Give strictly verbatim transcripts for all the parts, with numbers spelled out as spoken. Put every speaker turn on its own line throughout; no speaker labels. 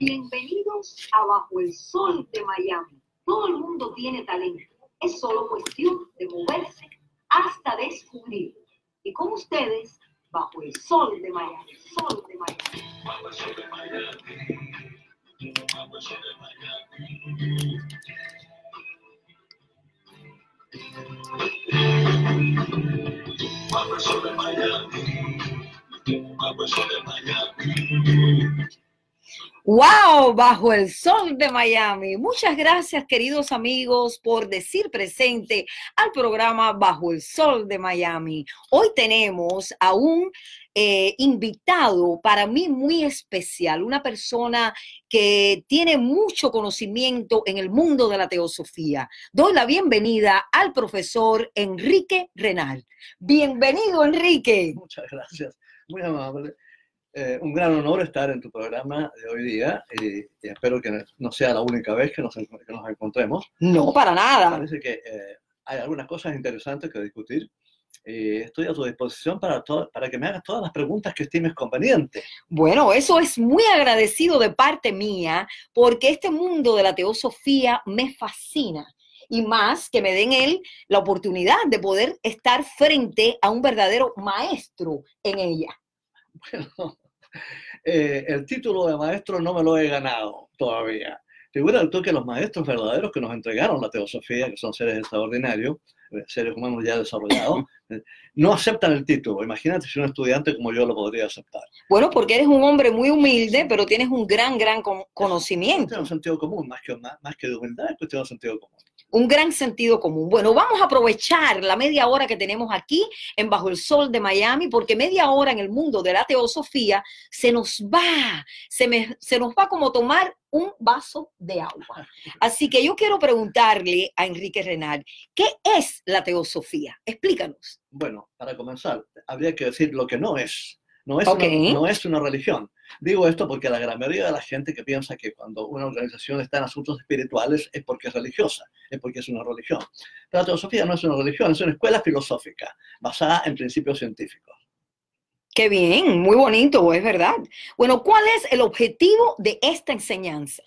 Bienvenidos a Bajo el Sol de Miami. Todo el mundo tiene talento. Es solo cuestión de moverse hasta descubrirlo. Y con ustedes, Bajo el Sol de Miami. Sol de Miami. Bajo el Sol de Miami. Bajo el Sol de Miami. Bajo el Sol de Miami. Bajo el Sol de Miami.
¡Wow! Bajo el Sol de Miami. Muchas gracias, queridos amigos, por decir presente al programa Bajo el Sol de Miami. Hoy tenemos a un eh, invitado para mí muy especial, una persona que tiene mucho conocimiento en el mundo de la teosofía. Doy la bienvenida al profesor Enrique Renal. Bienvenido, Enrique.
Muchas gracias. Muy amable. Eh, un gran honor estar en tu programa de hoy día y, y espero que no sea la única vez que nos, que nos encontremos.
No, para nada.
Parece que eh, hay algunas cosas interesantes que discutir y estoy a tu disposición para, to para que me hagas todas las preguntas que estimes convenientes.
Bueno, eso es muy agradecido de parte mía porque este mundo de la teosofía me fascina. Y más que me den él la oportunidad de poder estar frente a un verdadero maestro en ella.
Bueno, eh, el título de maestro no me lo he ganado todavía. Figura tú que los maestros verdaderos que nos entregaron la teosofía, que son seres extraordinarios, seres humanos ya desarrollados, no aceptan el título. Imagínate si un estudiante como yo lo podría aceptar.
Bueno, porque eres un hombre muy humilde, pero tienes un gran, gran conocimiento.
Es cuestión de sentido común, más que, más, más que de humildad, es cuestión de sentido común.
Un gran sentido común. Bueno, vamos a aprovechar la media hora que tenemos aquí en Bajo el Sol de Miami, porque media hora en el mundo de la teosofía se nos va, se, me, se nos va como tomar un vaso de agua. Así que yo quiero preguntarle a Enrique Renal, ¿qué es la teosofía? Explícanos.
Bueno, para comenzar, habría que decir lo que no es. No es,
Okay.
una, no es una religión. Digo esto porque la gran mayoría de la gente que piensa que cuando una organización está en asuntos espirituales es porque es religiosa, es porque es una religión. Pero la teosofía no es una religión, es una escuela filosófica basada en principios científicos.
Qué bien, muy bonito, es verdad. Bueno, ¿cuál es el objetivo de esta enseñanza?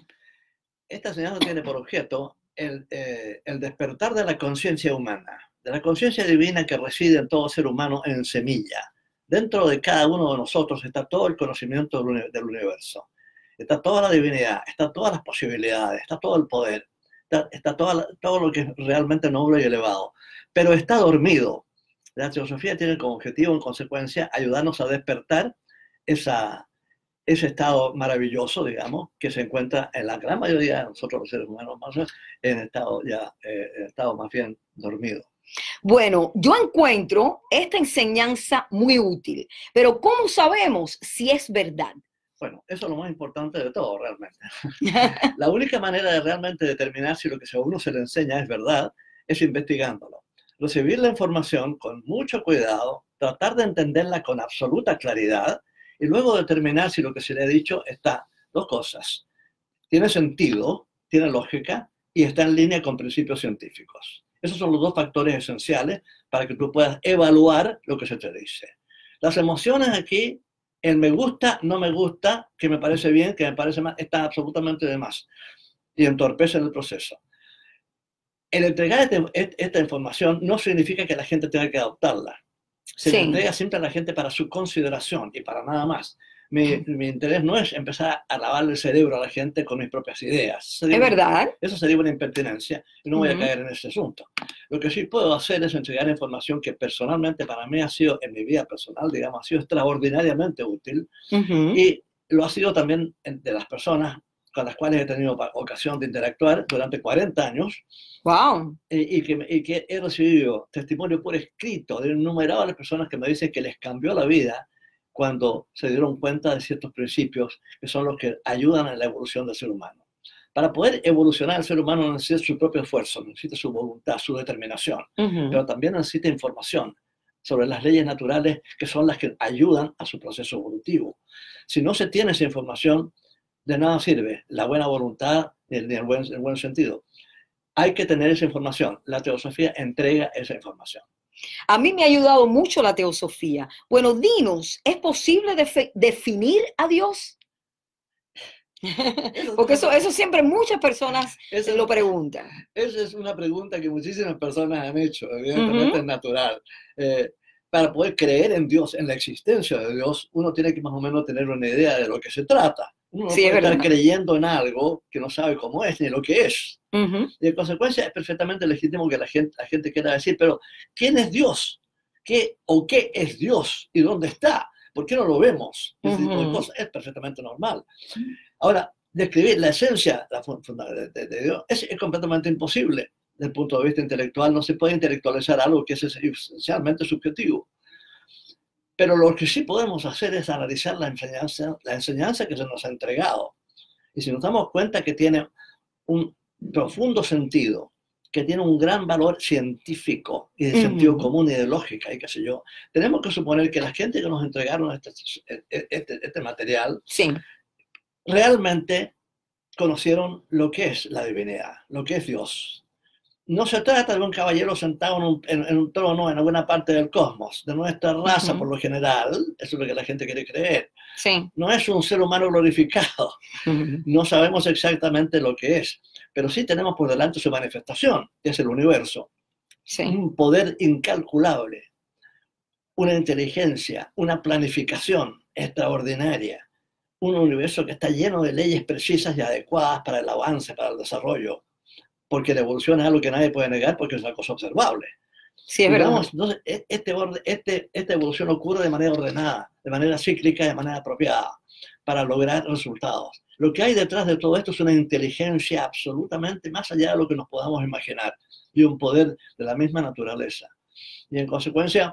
Esta enseñanza tiene por objeto el, eh, el despertar de la conciencia humana, de la conciencia divina que reside en todo ser humano en semilla. Dentro de cada uno de nosotros está todo el conocimiento del universo, está toda la divinidad, está todas las posibilidades, está todo el poder, está, está toda, todo lo que es realmente noble y elevado, pero está dormido. La teosofía tiene como objetivo, en consecuencia, ayudarnos a despertar esa, ese estado maravilloso, digamos, que se encuentra en la gran mayoría de nosotros los seres humanos, más en estado ya, eh, en estado más bien dormido.
Bueno, yo encuentro esta enseñanza muy útil, pero ¿cómo sabemos si es verdad?
Bueno, eso es lo más importante de todo, realmente. La única manera de realmente determinar si lo que a uno se le enseña es verdad es investigándolo. Recibir la información con mucho cuidado, tratar de entenderla con absoluta claridad y luego determinar si lo que se le ha dicho está, dos cosas, tiene sentido, tiene lógica y está en línea con principios científicos. Esos son los dos factores esenciales para que tú puedas evaluar lo que se te dice. Las emociones aquí, el me gusta, no me gusta, que me parece bien, que me parece mal, está absolutamente de más y entorpecen el proceso. El entregar este, esta información no significa que la gente tenga que adoptarla. Se
Sí.
le entrega siempre a la gente para su consideración y para nada más. Mi, mi interés no es empezar a lavarle el cerebro a la gente con mis propias ideas. Sería
¿Es verdad?
Una, eso sería una impertinencia y no voy
Uh-huh.
a caer en ese asunto. Lo que sí puedo hacer es entregar información que personalmente para mí ha sido, en mi vida personal, digamos, ha sido extraordinariamente útil.
Uh-huh.
Y lo ha sido también de las personas con las cuales he tenido ocasión de interactuar durante cuarenta años.
Wow.
Y, y, que, y que he recibido testimonio por escrito de innumerables personas que me dicen que les cambió la vida cuando se dieron cuenta de ciertos principios que son los que ayudan a la evolución del ser humano. Para poder evolucionar el ser humano necesita su propio esfuerzo, necesita su voluntad, su determinación,
Uh-huh.
pero también necesita información sobre las leyes naturales que son las que ayudan a su proceso evolutivo. Si no se tiene esa información, de nada sirve la buena voluntad ni el, el, buen, el buen sentido. Hay que tener esa información. La teosofía entrega esa información.
A mí me ha ayudado mucho la teosofía. Bueno, dinos, ¿es posible definir a Dios?
Eso,
Porque eso, eso siempre muchas personas
eso,
se lo preguntan.
Esa es una pregunta que muchísimas personas han hecho, evidentemente uh-huh. es natural. Eh, para poder creer en Dios, en la existencia de Dios, uno tiene que más o menos tener una idea de lo que se trata. Uno no
sí,
puede estar
verdad.
creyendo en algo que no sabe cómo es ni lo que es.
Uh-huh.
Y en consecuencia es perfectamente legítimo que la gente, la gente quiera decir, pero ¿quién es Dios? ¿Qué o qué es Dios? ¿Y dónde está? ¿Por qué no lo vemos? Ese uh-huh. tipo de cosas es perfectamente normal. Ahora, describir la esencia la de, de, de Dios es, es completamente imposible. Desde el punto de vista intelectual, no se puede intelectualizar algo que es esencialmente subjetivo. Pero lo que sí podemos hacer es analizar la enseñanza, la enseñanza que se nos ha entregado. Y si nos damos cuenta que tiene un profundo sentido, que tiene un gran valor científico y de uh-huh. sentido común y de lógica y qué sé yo, tenemos que suponer que la gente que nos entregaron este, este, este material
sí.
realmente conocieron lo que es la divinidad, lo que es Dios. No se trata de un caballero sentado en un, en, en un trono en alguna parte del cosmos, de nuestra raza uh-huh. por lo general, eso es lo que la gente quiere creer.
Sí.
No es un ser humano glorificado, uh-huh. no sabemos exactamente lo que es, pero sí tenemos por delante su manifestación, que es el universo.
Sí.
Un poder incalculable, una inteligencia, una planificación extraordinaria, un universo que está lleno de leyes precisas y adecuadas para el avance, para el desarrollo, porque la evolución es algo que nadie puede negar porque es una cosa observable.
Sí, es verdad.
Entonces, este, este, esta evolución ocurre de manera ordenada, de manera cíclica, de manera apropiada, para lograr resultados. Lo que hay detrás de todo esto es una inteligencia absolutamente más allá de lo que nos podamos imaginar y un poder de la misma naturaleza. Y en consecuencia,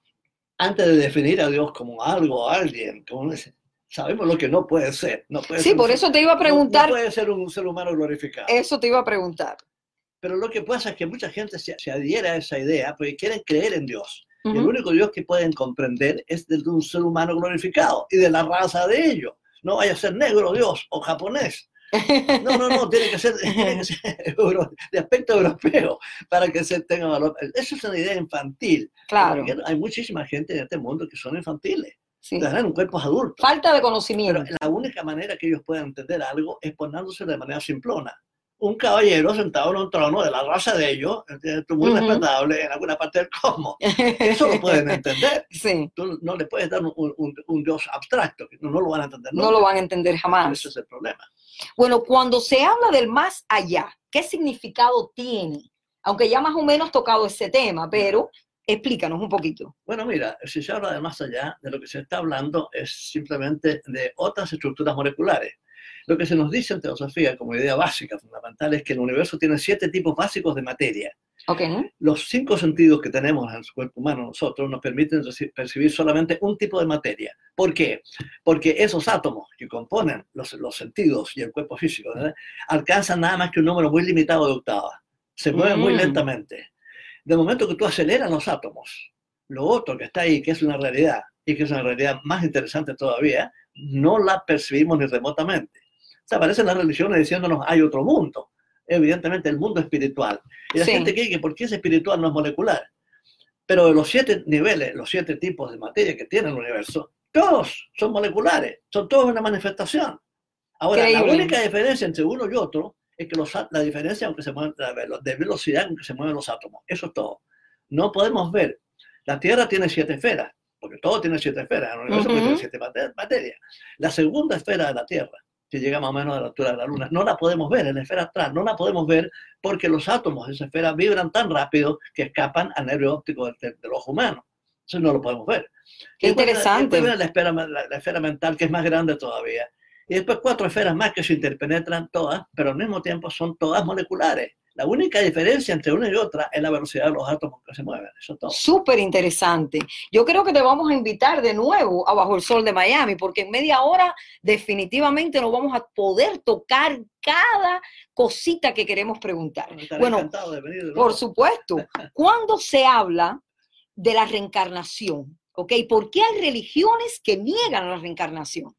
antes de definir a Dios como algo o alguien, como ese, sabemos lo que no puede ser. No puede
sí,
ser
por
un,
eso te iba a preguntar.
No, no puede ser un ser humano glorificado.
Eso te iba a preguntar.
Pero lo que pasa es que mucha gente se, se adhiere a esa idea porque quieren creer en Dios. Uh-huh. Y el único Dios que pueden comprender es el de un ser humano glorificado y de la raza de ellos. No vaya a ser negro Dios o japonés. No, no, no, tiene que ser, tiene que ser euro, de aspecto europeo para que se tenga valor. Eso es una idea infantil.
Claro.
Hay muchísima gente en este mundo que son infantiles.
Sí.
Tienen cuerpos adultos.
Falta de conocimiento.
Pero la única manera que ellos puedan entender algo es poniéndose de manera simplona. Un caballero sentado en un trono de la raza de ellos, muy uh-huh. respetable en alguna parte del cosmos. Eso lo pueden entender.
Sí.
Tú no le puedes dar un, un, un Dios abstracto, no, no lo van a entender nunca.
No lo van a entender jamás.
Ese es el problema.
Bueno, cuando se habla del más allá, ¿qué significado tiene? Aunque ya más o menos tocado ese tema, pero explícanos un poquito.
Bueno, mira, si se habla de más allá, de lo que se está hablando es simplemente de otras estructuras moleculares. Lo que se nos dice en teosofía como idea básica, fundamental, es que el universo tiene siete tipos básicos de materia.
Okay.
Los cinco sentidos que tenemos en el cuerpo humano nosotros nos permiten percibir solamente un tipo de materia. ¿Por qué? Porque esos átomos que componen los, los sentidos y el cuerpo físico, ¿verdad?, alcanzan nada más que un número muy limitado de octavas. Se mueven mm. muy lentamente. De momento que tú aceleras los átomos, lo otro que está ahí, que es una realidad, y que es una realidad más interesante todavía, no la percibimos ni remotamente. O sea, aparecen las religiones diciéndonos hay otro mundo. Evidentemente el mundo espiritual. Y la sí. gente cree que porque es espiritual no es molecular. Pero de los siete niveles, los siete tipos de materia que tiene el universo, todos son moleculares, son todos una manifestación. Ahora, Increíble. La única diferencia entre uno y otro es que los, la diferencia aunque se mueven, de velocidad aunque se mueven los átomos. Eso es todo. No podemos ver. La Tierra tiene siete esferas, porque todo tiene siete esferas. El universo uh-huh. tiene siete materias. La segunda esfera de la Tierra, que llega más o menos a la altura de la Luna, no la podemos ver en la esfera astral, no la podemos ver porque los átomos de esa esfera vibran tan rápido que escapan al nervio óptico del, del ojo humano. Entonces no lo podemos ver.
Qué interesante.
Después viene la esfera, la, la esfera mental, que es más grande todavía. Y después cuatro esferas más que se interpenetran todas, pero al mismo tiempo son todas moleculares. La única diferencia entre una y otra es la velocidad de los átomos que se mueven. Eso es todo.
Súper interesante. Yo creo que te vamos a invitar de nuevo a Bajo el Sol de Miami, porque en media hora definitivamente no vamos a poder tocar cada cosita que queremos preguntar.
Bueno, encantado de venir de nuevo.
Por supuesto. ¿Cuándo se habla de la reencarnación? ¿Ok? ¿Por qué hay religiones que niegan la reencarnación?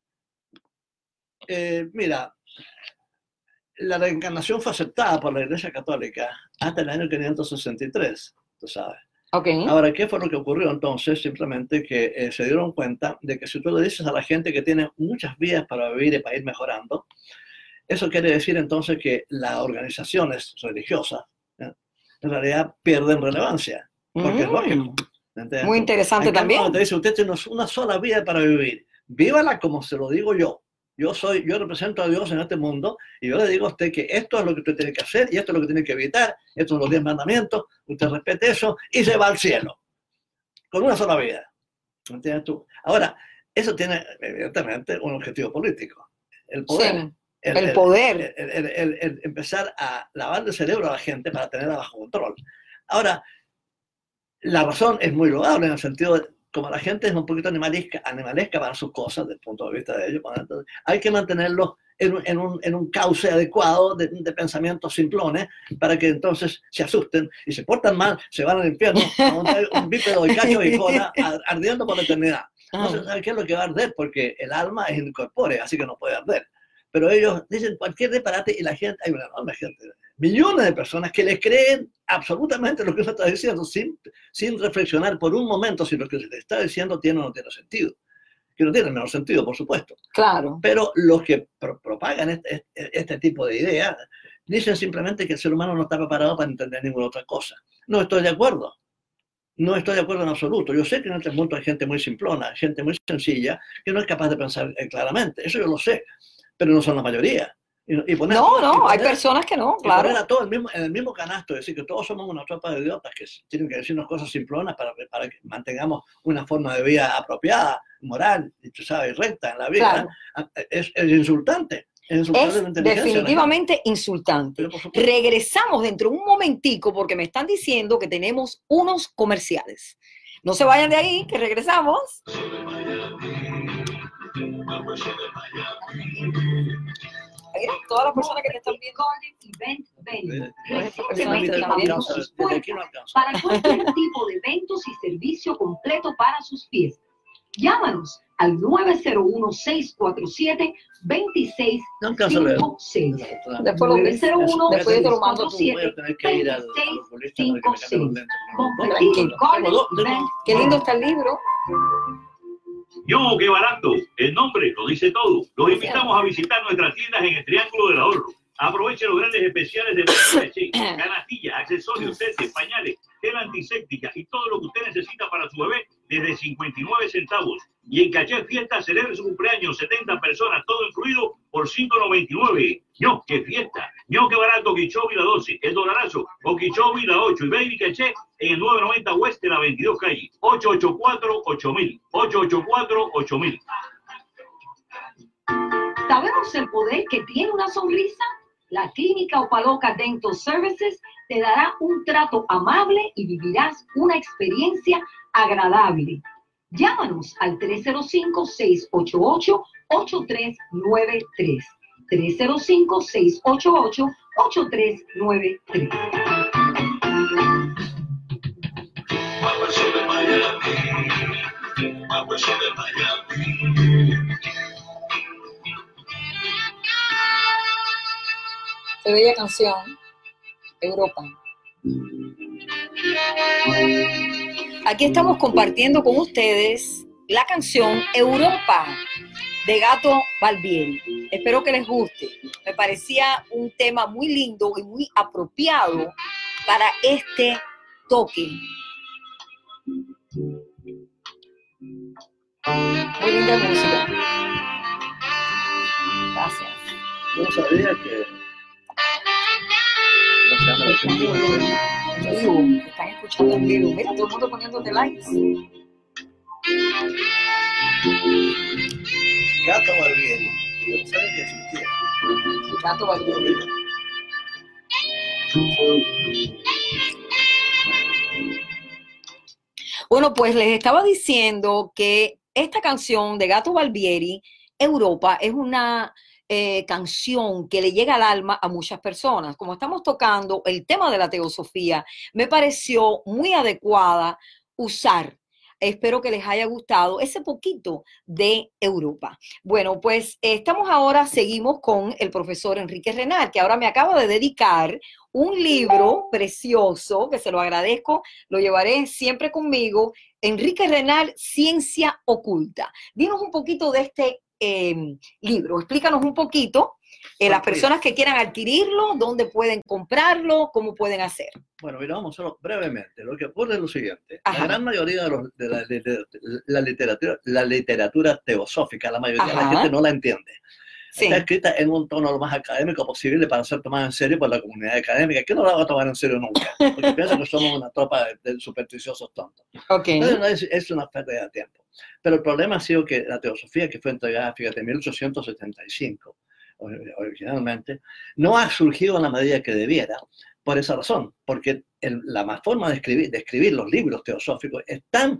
Eh, mira, la reencarnación fue aceptada por la Iglesia Católica hasta el año quinientos sesenta y tres, tú sabes.
Okay.
Ahora, ¿qué fue lo que ocurrió entonces? Simplemente que eh, se dieron cuenta de que si tú le dices a la gente que tiene muchas vías para vivir y para ir mejorando, eso quiere decir entonces que las organizaciones religiosas, ¿eh?, en realidad pierden relevancia. Porque mm. es lógico. ¿Entiendes?
Muy interesante también.
Te dice, usted tiene una sola vida para vivir. Vívala como se lo digo yo. Yo soy, yo represento a Dios en este mundo y yo le digo a usted que esto es lo que usted tiene que hacer y esto es lo que tiene que evitar. Estos son los diez mandamientos. Usted respete eso y se va al cielo. Con una sola vida. ¿Entiendes tú? Ahora, eso tiene evidentemente un objetivo político. El poder.
Sí, el, el poder.
El, el, el, el empezar a lavar el cerebro a la gente para tenerla bajo control. Ahora, la razón es muy loable en el sentido de, como la gente es un poquito animalesca, animalesca para sus cosas, desde el punto de vista de ellos, hay que mantenerlos en, en, un, en un cauce adecuado de, de pensamientos simplones para que entonces se asusten y se portan mal, se van al infierno, a un bípedo de cacho y cola ardiendo por la eternidad. No se sabe qué es lo que va a arder porque el alma es incorpórea, así que no puede arder. Pero ellos dicen cualquier disparate y la gente, hay una enorme gente, millones de personas que les creen absolutamente lo que uno está diciendo sin, sin reflexionar por un momento si lo que se le está diciendo tiene o no tiene sentido. Que no tiene el menor sentido, por supuesto.
Claro.
Pero los que pro propagan este, este, este tipo de ideas dicen simplemente que el ser humano no está preparado para entender ninguna otra cosa. No estoy de acuerdo. No estoy de acuerdo en absoluto. Yo sé que en este mundo hay gente muy simplona, gente muy sencilla, que no es capaz de pensar claramente. Eso yo lo sé. Pero no son la mayoría. Y, y poner,
no, no,
y poner,
hay personas que no, claro.
Y poner a todos el mismo, en el mismo canasto, decir que todos somos una tropa de idiotas que tienen que decirnos cosas simplonas para, para que mantengamos una forma de vida apropiada, moral, y tú sabes, recta en la vida, claro. es, es insultante. Es,
es definitivamente insultante. Regresamos dentro de un momentico porque me están diciendo que tenemos unos comerciales. No se vayan de ahí, que regresamos. Mira, todas las personas que te están viendo
para cualquier tipo de eventos y servicio completo para sus fiestas. Llámanos al nueve cero uno, seis cuatro siete, dos seis cinco seis.
Después nueve cero uno, después te lo mando tú. Qué lindo está el libro.
¡Yo, qué barato! El nombre lo dice todo. Los invitamos a visitar nuestras tiendas en el Triángulo del Ahorro. Aproveche los grandes especiales de leche, canastillas, accesorios, setes, pañales, tela antiséptica y todo lo que usted necesita para su bebé desde cincuenta y nueve centavos. Y en Caché Fiesta celebre su cumpleaños, setenta personas, todo incluido por cinco noventa y nueve. ¡No, qué fiesta! ¡No, qué barato! Quichobi la doce, el dolarazo, o Quichobi la ocho y Baby Caché en el nueve noventa West de la veintidós calle. ocho ocho cuatro, ocho mil. ocho ocho cuatro, ocho mil.
¿Sabemos el poder que tiene una sonrisa? La Clínica Opaloca Dental Services te dará un trato amable y vivirás una experiencia agradable. Llámanos al tres cero cinco, seis ocho ocho, ocho tres nueve tres. tres cero cinco, seis ocho ocho, ocho tres nueve tres.
Qué bella canción, Europa. Aquí estamos compartiendo con ustedes la canción Europa de Gato Barbieri. Espero que les guste. Me parecía un tema muy lindo y muy apropiado para este toque. Muy linda música. Gracias.
Yo no sabía que...
Vivo, están escuchando en vivo. Mira, todo el mundo poniéndote likes.
Gato Barbieri. Yo no sabía que existía.
Gato Barbieri. Bueno, pues les estaba diciendo que esta canción de Gato Barbieri, Europa, es una eh, canción que le llega al alma a muchas personas. Como estamos tocando el tema de la teosofía, me pareció muy adecuada usar Espero que les haya gustado ese poquito de Europa. Bueno, pues eh, estamos ahora, seguimos con el profesor Enrique Renal, que ahora me acaba de dedicar un libro precioso, que se lo agradezco, lo llevaré siempre conmigo. Enrique Renal, Ciencia Oculta. Dinos un poquito de este eh, libro, explícanos un poquito. Eh, las personas que quieran adquirirlo, ¿dónde pueden comprarlo? ¿Cómo pueden hacer?
Bueno, mira, vamos solo brevemente. Lo que ocurre es lo siguiente.
Ajá.
La gran mayoría de, los, de la, de, de, la, literatura, la literatura teosófica, la mayoría
Ajá.
de la gente no la entiende.
Sí.
Está escrita en un tono lo más académico posible para ser tomada en serio por la comunidad académica, que no la va a tomar en serio nunca, porque piensa que somos una tropa de, de supersticiosos tontos.
Okay.
Entonces, no es, es una pérdida de tiempo. Pero el problema ha sido que la teosofía, que fue entregada, fíjate, en mil ochocientos setenta y cinco, originalmente, no ha surgido en la medida que debiera, por esa razón, porque el, la más forma de escribir, de escribir los libros teosóficos es tan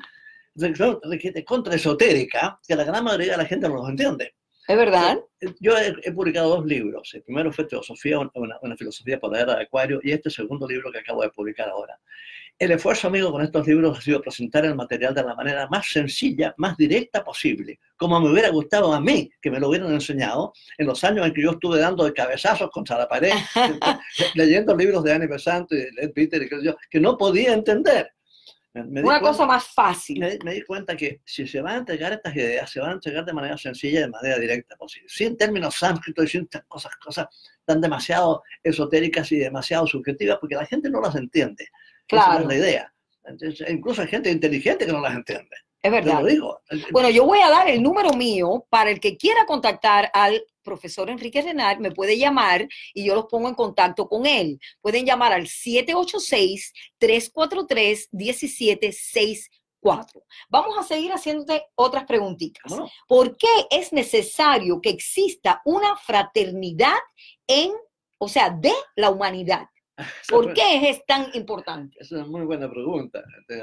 contraesotérica que la gran mayoría de la gente no los entiende.
¿Es verdad?
Yo he, he publicado dos libros. El primero fue Teosofía, una, una filosofía por la era de Acuario, y este segundo libro que acabo de publicar ahora. El esfuerzo, amigo, con estos libros ha sido presentar el material de la manera más sencilla, más directa posible, como me hubiera gustado a mí que me lo hubieran enseñado en los años en que yo estuve dando de cabezazos contra la pared, leyendo libros de Annie Besant y de Peter, y que, yo, que no podía entender. Me, me
Una
cuenta,
cosa más fácil.
Me, me di cuenta que si se van a entregar estas ideas, se van a entregar de manera sencilla y de manera directa posible, sin términos sánscritos y sin cosas, cosas tan demasiado esotéricas y demasiado subjetivas, porque la gente no las entiende.
Claro.
Esa es la idea. Entonces, incluso hay gente inteligente que no las entiende.
Es verdad.
Te lo digo.
Bueno, yo voy a dar el número mío para el que quiera contactar al profesor Enrique Renal, me puede llamar y yo los pongo en contacto con él. Pueden llamar al siete ocho seis, tres cuatro tres, uno siete seis cuatro. Vamos a seguir haciéndote otras preguntitas.
¿Cómo no?
¿Por qué es necesario que exista una fraternidad en, o sea, de la humanidad? ¿Por qué es tan importante?
Es una muy buena pregunta.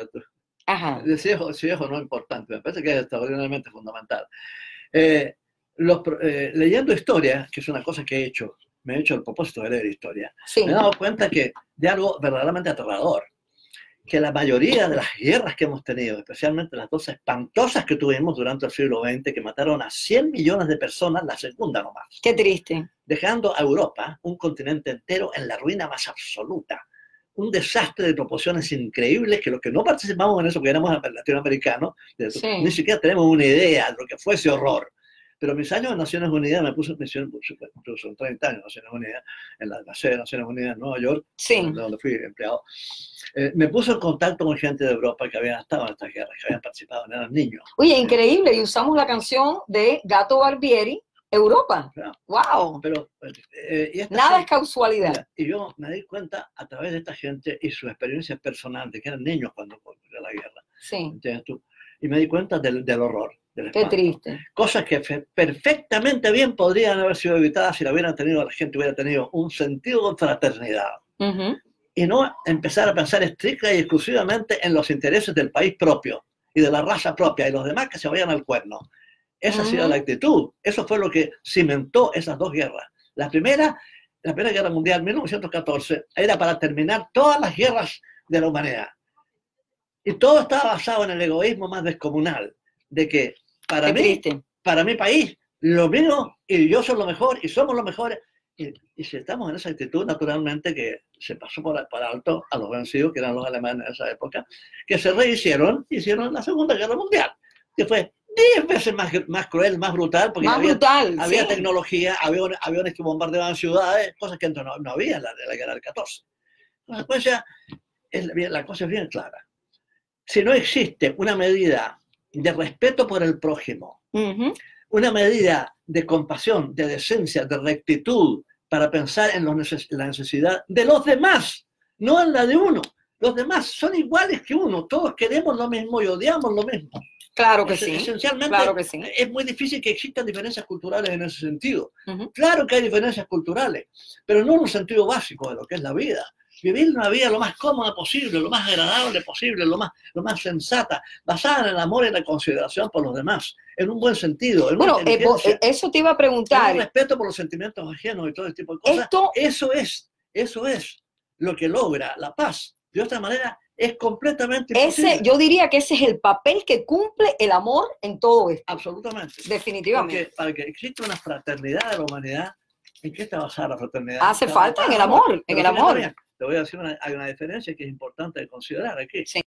Ajá.
Si es, si es o no importante, me parece que es extraordinariamente fundamental. Eh, los, eh, leyendo historia, que es una cosa que he hecho, me he hecho el propósito de leer historia,
Sí.
me he dado cuenta que de algo verdaderamente aterrador, que la mayoría de las guerras que hemos tenido, especialmente las dos espantosas que tuvimos durante el siglo veinte, que mataron a cien millones de personas, la segunda nomás,
Qué triste.
dejando a Europa, un continente entero, en la ruina más absoluta. Un desastre de proporciones increíbles que los que no participamos en eso, porque éramos latinoamericanos,
Sí.
ni siquiera tenemos una idea de lo que fue ese horror. Pero mis años en Naciones Unidas, me puse en misión, incluso treinta años en Naciones Unidas, en la, la sede de Naciones Unidas en Nueva York,
Sí.
donde fui empleado, eh, me puse en contacto con gente de Europa que habían estado en estas guerras, que habían participado, eran niños.
Oye, increíble. Y usamos la canción de Gato Barbieri, Europa.
Claro.
¡Wow!
Pero, eh, y esta
Nada es
gente-
casualidad.
Mira, y yo me di cuenta a través de esta gente y sus experiencias personales, que eran niños cuando ocurrió la guerra,
Sí.
¿entiendes tú? Y me di cuenta del, del horror, del
Qué
espanto.
triste.
Cosas que fe- perfectamente bien podrían haber sido evitadas si la hubieran tenido, la gente hubiera tenido un sentido de fraternidad.
Ujú.
Y no empezar a pensar estricta y exclusivamente en los intereses del país propio y de la raza propia y los demás que se vayan al cuerno. Esa ha sido
Ujú.
la actitud. Eso fue lo que cimentó esas dos guerras. La primera, la Primera Guerra Mundial, mil novecientos catorce, era para terminar todas las guerras de la humanidad. Y todo estaba basado en el egoísmo más descomunal, de que para
Qué
mí,
triste.
para mi país, lo mío y yo soy lo mejor y somos los mejores. Y, y si estamos en esa actitud, naturalmente que se pasó por, por alto a los vencidos, que eran los alemanes en esa época, que se rehicieron, hicieron la Segunda Guerra Mundial, que fue diez veces más, más cruel, más brutal, porque
Más
había,
brutal.
había
Sí.
tecnología, aviones, aviones que bombardeaban ciudades, cosas que antes no, no había en la, en la Guerra del catorce. La consecuencia, es, la cosa es bien clara. Si no existe una medida de respeto por el prójimo,
Ujú.
una medida de compasión, de decencia, de rectitud, para pensar en los neces la necesidad de los demás, no en la de uno. Los demás son iguales que uno, todos queremos lo mismo y odiamos lo mismo.
Claro que
Es-
sí.
Esencialmente,
Claro que sí.
es muy difícil que existan diferencias culturales en ese sentido.
Ujú.
Claro que hay diferencias culturales, pero no en un sentido básico de lo que es la vida. Vivir una vida lo más cómoda posible, lo más agradable posible, lo más, lo más sensata, basada en el amor y la consideración por los demás, en un buen sentido, en
Bueno,
una
eh, po-
inteligencia,
eh, eso te iba a
en
preguntar.
un respeto por los sentimientos ajenos y todo ese tipo de cosas.
Esto,
Eso es, eso es lo que logra la paz. De otra manera, Es completamente imposible.
Ese, yo diría que ese es el papel que cumple el amor en todo esto.
Absolutamente.
Definitivamente.
Porque para que exista una fraternidad de la humanidad, ¿en qué está basada la fraternidad?
Hace
Está
falta en el
basada
amor, en el amor.
Bien, te voy a decir, una, hay una diferencia que es importante de considerar aquí.
Sí.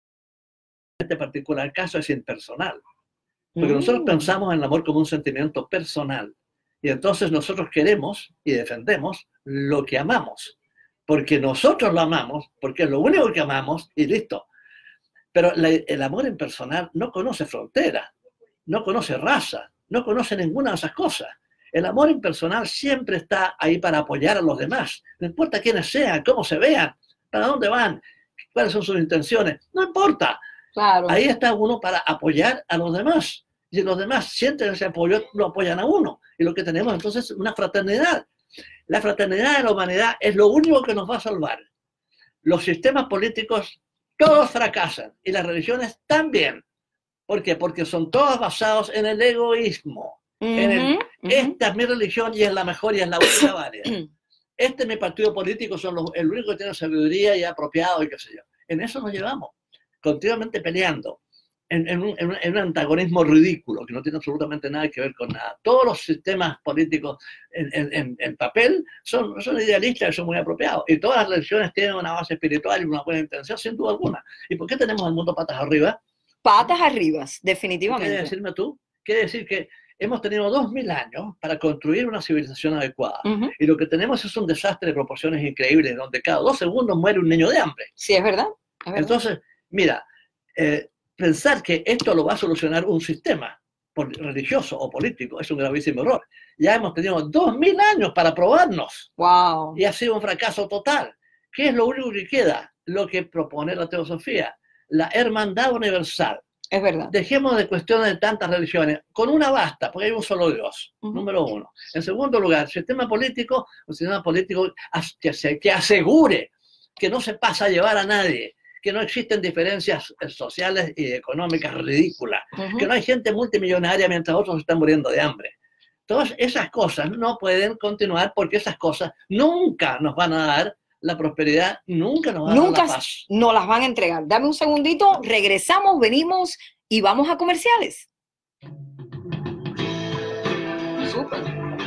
En este particular caso es impersonal. Porque
Mm.
nosotros pensamos en el amor como un sentimiento personal. Y entonces nosotros queremos y defendemos lo que amamos. Porque nosotros lo amamos, porque es lo único que amamos y listo. Pero la, el amor impersonal no conoce fronteras, no conoce raza, no conoce ninguna de esas cosas. El amor impersonal siempre está ahí para apoyar a los demás. No importa quiénes sean, cómo se vean, para dónde van, cuáles son sus intenciones. No importa.
Claro.
Ahí está uno para apoyar a los demás. Y los demás sienten ese apoyo, lo apoyan a uno. Y lo que tenemos entonces es una fraternidad. La fraternidad de la humanidad es lo único que nos va a salvar. Los sistemas políticos todos fracasan y las religiones también. ¿Por qué? Porque son todos basados en el egoísmo.
Uh-huh,
en el,
uh-huh.
Esta es mi religión y es la mejor y es la única válida. Este es mi partido político, son los, el único que tiene sabiduría y apropiado y qué sé yo. En eso nos llevamos, continuamente peleando. En, en, un, en, un, en un antagonismo ridículo que no tiene absolutamente nada que ver con nada. Todos los sistemas políticos en, en, en, en papel son, son idealistas y son muy apropiados. Y todas las religiones tienen una base espiritual y una buena intención, sin duda alguna. ¿Y por qué tenemos el mundo patas arriba?
Patas arriba,
¿Qué
definitivamente.
quiere decirme tú? Quiere decir que hemos tenido dos mil años para construir una civilización adecuada.
Uh-huh.
Y lo que tenemos es un desastre de proporciones increíbles, donde cada dos segundos muere un niño de hambre.
Sí, es verdad. Es verdad.
Entonces, mira, eh, pensar que esto lo va a solucionar un sistema religioso o político es un gravísimo error. Ya hemos tenido dos mil años para probarnos.
Wow.
Y ha sido un fracaso total. ¿Qué es lo único que queda? Lo que propone la teosofía, la hermandad universal.
Es verdad.
Dejemos de cuestiones de tantas religiones. Con una basta, porque hay un solo Dios, uh-huh. número uno. En segundo lugar, sistema político, un sistema político que asegure que no se pasa a llevar a nadie, que no existen diferencias sociales y económicas ridículas, uh-huh. que no hay gente multimillonaria mientras otros están muriendo de hambre. Todas esas cosas no pueden continuar porque esas cosas nunca nos van a dar la prosperidad, nunca nos van
nunca
a dar la paz.
Nos las van a entregar. Dame un segundito, regresamos, venimos y vamos a comerciales.
Súper.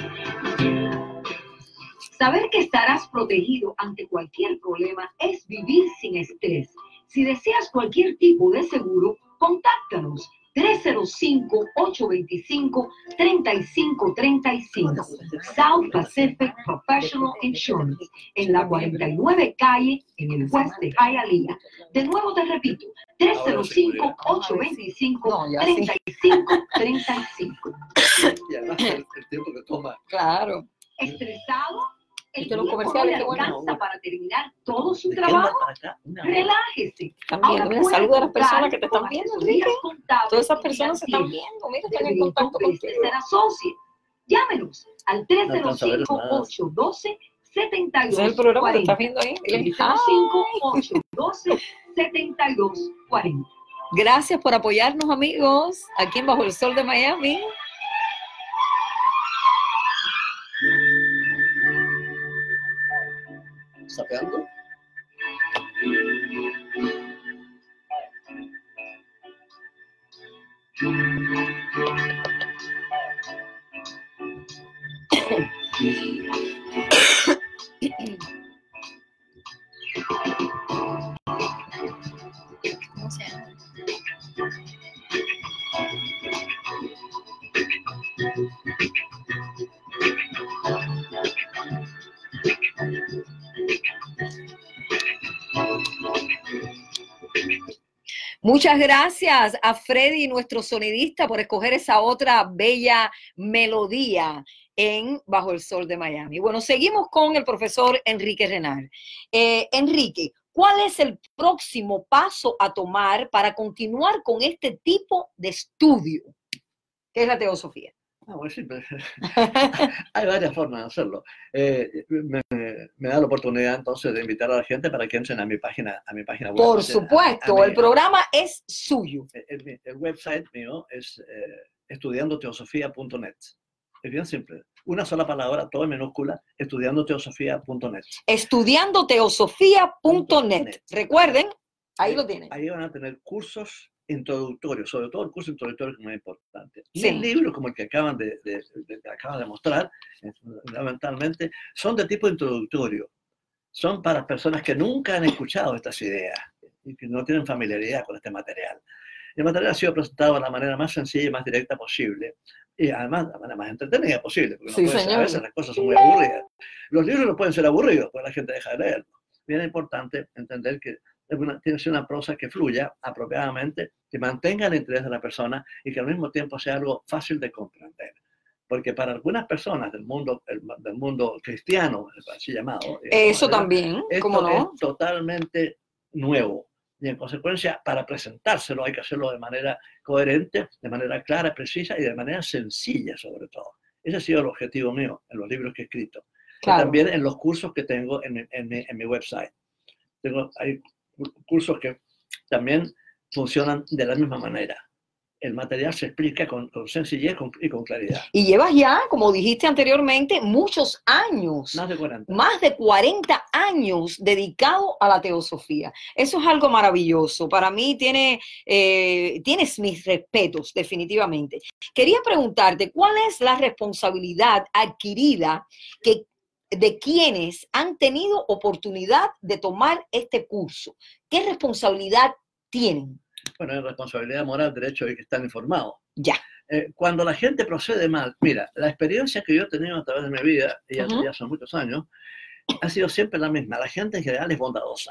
Saber que estarás protegido ante cualquier problema es vivir sin estrés. Si deseas cualquier tipo de seguro, contáctanos tres cero cinco, ocho dos cinco, tres cinco tres cinco. South Pacific Professional Insurance, en la cuarenta y nueve calle, en el West de Hialeah. De nuevo te repito, tres cero cinco, ocho dos cinco, tres cinco tres cinco.
Y además el, el tiempo que toma.
Claro.
¿Estresado? El
los
tiempo
comerciales,
no le
qué bueno.
alcanza para terminar todo su trabajo. Relájese.
También, mira, saluda a las personas que te están viendo, Enrique.
Contables
Todas esas personas se están viendo. Mira, están en contacto contigo.
Llámenos al tres cero cinco, ocho uno dos, siete dos
Ese es el programa que estás viendo ahí.
tres cero cinco, ocho uno dos, siete dos cuatro cero.
Gracias por apoyarnos, amigos, aquí en Bajo el Sol de Miami.
¿Sapeando?
¿Cómo se llama? Muchas gracias a Freddy, nuestro sonidista, por escoger esa otra bella melodía en Bajo el Sol de Miami. Bueno, seguimos con el profesor Enrique Renal. Eh, Enrique, ¿cuál es el próximo paso a tomar para continuar con este tipo de estudio, que es la teosofía?
Ah, bueno, sí, pero hay varias formas de hacerlo. Eh, me, me da la oportunidad entonces de invitar a la gente para que entren a mi página, a mi página web.
Por supuesto, a, a mi, el programa es suyo.
El, el, el website mío es eh, estudiando teosofía punto net. Es bien simple. Una sola palabra, todo en minúscula, estudiando teosofía punto net.
estudiando teosofía punto net. Recuerden, Ahí lo tienen.
Ahí van a tener cursos introductorios, sobre todo el curso introductorio que es muy importante.
Sí.
Y el libro, como el que acaban de, de, de, de, acaban de mostrar, fundamentalmente, son de tipo introductorio. Son para personas que nunca han escuchado estas ideas y que no tienen familiaridad con este material. El material ha sido presentado de la manera más sencilla y más directa posible. Y además, de la manera más entretenida posible. Porque
Sí,
no puede ser, a veces las cosas son muy aburridas. Los libros no pueden ser aburridos, porque la gente deja de leerlos. Bien importante entender que una, tiene que ser una prosa que fluya apropiadamente, que mantenga el interés de la persona y que al mismo tiempo sea algo fácil de comprender. Porque para algunas personas del mundo, el, del mundo cristiano, así llamado, digamos,
eso
¿verdad?
también,
Esto
¿cómo no?
es totalmente nuevo. Y en consecuencia, para presentárselo hay que hacerlo de manera coherente, de manera clara, precisa y de manera sencilla sobre todo. Ese ha sido el objetivo mío en los libros que he escrito.
Claro.
Y también en los cursos que tengo en, en, en, en mi website. Tengo, hay cursos que también funcionan de la misma manera. El material se explica con, con sencillez con, y con claridad.
Y llevas ya, como dijiste anteriormente, muchos años.
Más de cuarenta.
Más de cuarenta años dedicado a la teosofía. Eso es algo maravilloso. Para mí tiene, eh, tienes mis respetos, definitivamente. Quería preguntarte, ¿cuál es la responsabilidad adquirida que, de quienes han tenido oportunidad de tomar este curso? ¿Qué responsabilidad tienen?
Bueno, es responsabilidad moral, derecho de que están informados.
Ya.
Eh, cuando la gente procede mal, mira, la experiencia que yo he tenido a través de mi vida, y ya, uh-huh. ya son muchos años, ha sido siempre la misma. La gente en general es bondadosa.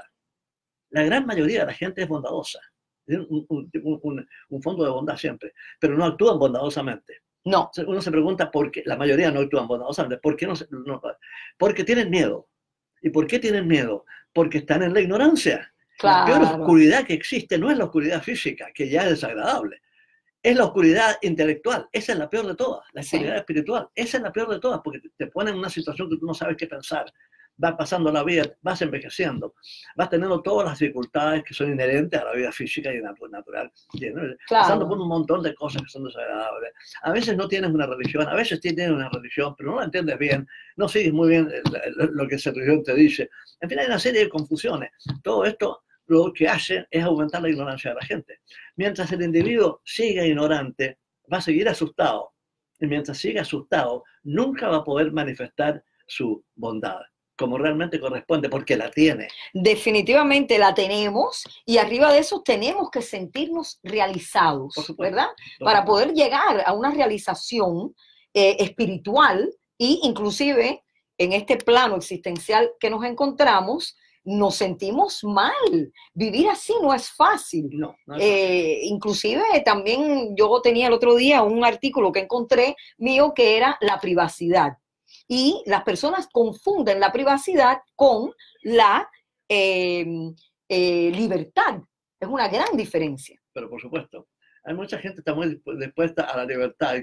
La gran mayoría de la gente es bondadosa. Tiene un, un, un, un fondo de bondad siempre, pero no actúan bondadosamente.
No.
Uno se pregunta por qué, la mayoría no actúan bondadosamente. ¿Por qué no, no? Porque tienen miedo. ¿Y por qué tienen miedo? Porque están en la ignorancia.
Claro.
La peor oscuridad que existe no es la oscuridad física, que ya es desagradable. Es la oscuridad intelectual. Esa es la peor de todas. La oscuridad sí. espiritual. Esa es la peor de todas, porque te pone en una situación que tú no sabes qué pensar. Vas pasando la vida, vas envejeciendo, vas teniendo todas las dificultades que son inherentes a la vida física y natural. Claro. Pasando por un montón de cosas que son desagradables. A veces no tienes una religión, a veces tienes una religión, pero no la entiendes bien, no sigues muy bien lo que esa religión te dice. En fin, hay una serie de confusiones. Todo esto lo que hace es aumentar la ignorancia de la gente. Mientras el individuo siga ignorante, va a seguir asustado. Y mientras siga asustado, nunca va a poder manifestar su bondad como realmente corresponde, porque la tiene.
Definitivamente la tenemos, y arriba de eso tenemos que sentirnos realizados, ¿verdad? Para poder llegar a una realización eh, espiritual, y inclusive en este plano existencial que nos encontramos, nos sentimos mal. Vivir así no es fácil.
No, no es fácil.
Eh, inclusive también yo tenía el otro día un artículo que encontré mío que era la privacidad. Y las personas confunden la privacidad con la eh, eh, libertad. Es una gran diferencia.
Pero por supuesto, hay mucha gente que está muy dispuesta a la libertad.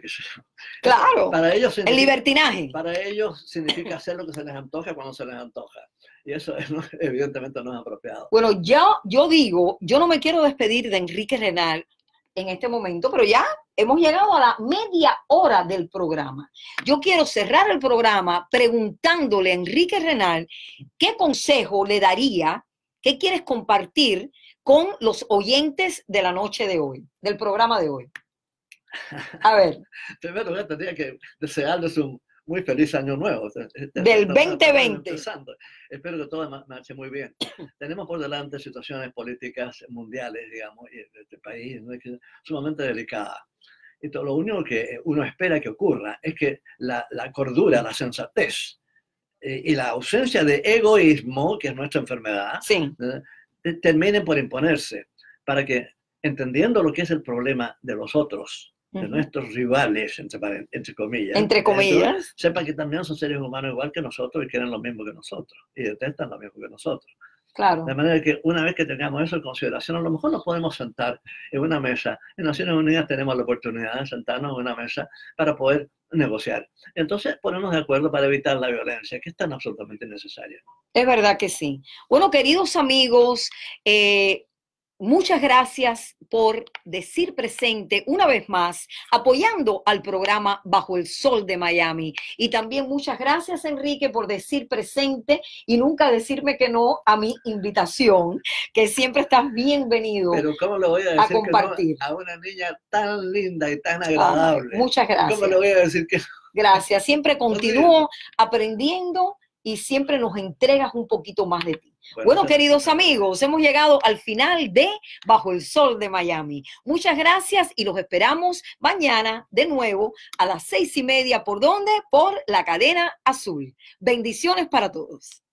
Claro,
para ellos
el libertinaje.
Para ellos significa hacer lo que se les antoja cuando se les antoja. Y eso evidentemente no es apropiado.
Bueno, yo, yo digo, yo no me quiero despedir de Enrique Renal en este momento, pero ya hemos llegado a la media hora del programa. Yo quiero cerrar el programa preguntándole a Enrique Renal qué consejo le daría, qué quieres compartir con los oyentes de la noche de hoy, del programa de hoy. A ver.
Primero yo tendría que desearles un muy feliz año nuevo.
Del veinte veinte.
Espero que todo marche muy bien. Tenemos por delante situaciones políticas mundiales, digamos, y de este país, ¿no? Que sumamente delicadas. Y todo, lo único que uno espera que ocurra es que la, la cordura, la sensatez eh, y la ausencia de egoísmo, que es nuestra enfermedad,
sí.
eh, terminen por imponerse, para que, entendiendo lo que es el problema de los otros, de nuestros rivales, entre, entre comillas.
Entre comillas.
Sepan que también son seres humanos igual que nosotros y quieren lo mismo que nosotros y detestan lo mismo que nosotros.
Claro.
De manera que una vez que tengamos eso en consideración, a lo mejor nos podemos sentar en una mesa. En Naciones Unidas tenemos la oportunidad de sentarnos en una mesa para poder negociar. Entonces, ponernos de acuerdo para evitar la violencia, que es tan absolutamente necesaria.
Es verdad que sí. Bueno, queridos amigos, eh, muchas gracias por decir presente una vez más, apoyando al programa Bajo el Sol de Miami. Y también muchas gracias, Enrique, por decir presente y nunca decirme que no a mi invitación, que siempre estás bienvenido.
Pero ¿cómo lo voy a decir
a compartir
que no a una niña tan linda y tan agradable?
Ah, muchas gracias.
¿Cómo le voy a decir que no?
Gracias. Siempre continúo aprendiendo y siempre nos entregas un poquito más de ti. Bueno, bueno, queridos amigos, hemos llegado al final de Bajo el Sol de Miami. Muchas gracias y los esperamos mañana de nuevo a las seis y media. ¿Por dónde? Por la cadena azul. Bendiciones para todos.